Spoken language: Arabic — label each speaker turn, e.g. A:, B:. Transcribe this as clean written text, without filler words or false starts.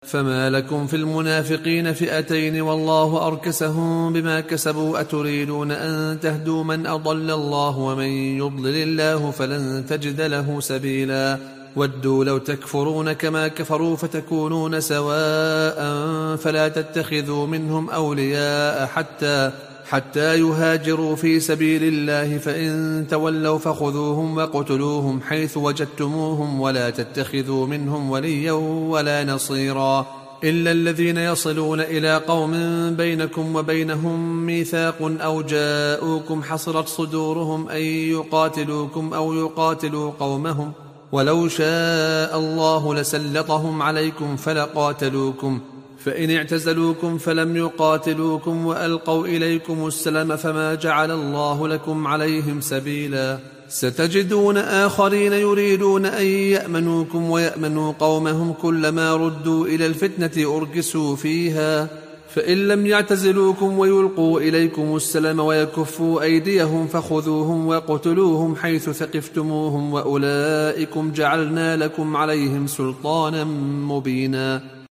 A: فما لكم في المنافقين فئتين والله أركسهم بما كسبوا أتريدون أن تهدوا من أضل الله ومن يضلل الله فلن تجد له سبيلا ودوا لو تكفرون كما كفروا فتكونون سواء فلا تتخذوا منهم أولياء حتى يهاجروا في سبيل الله فإن تولوا فخذوهم وقتلوهم حيث وجدتموهم ولا تتخذوا منهم وليا ولا نصيرا إلا الذين يصلون إلى قوم بينكم وبينهم ميثاق أو جاءوكم حصرت صدورهم أن يقاتلوكم أو يقاتلوا قومهم ولو شاء الله لسلطهم عليكم فلقاتلوكم فإن اعتزلوكم فلم يقاتلوكم وألقوا إليكم السلم فما جعل الله لكم عليهم سبيلا ستجدون آخرين يريدون أن يأمنوكم ويأمنوا قومهم كلما ردوا إلى الفتنة أركسوا فيها فإن لم يعتزلوكم ويلقوا إليكم السلم ويكفوا أيديهم فخذوهم وقتلوهم حيث ثقفتموهم وأولئكم جعلنا لكم عليهم سلطانا مبينا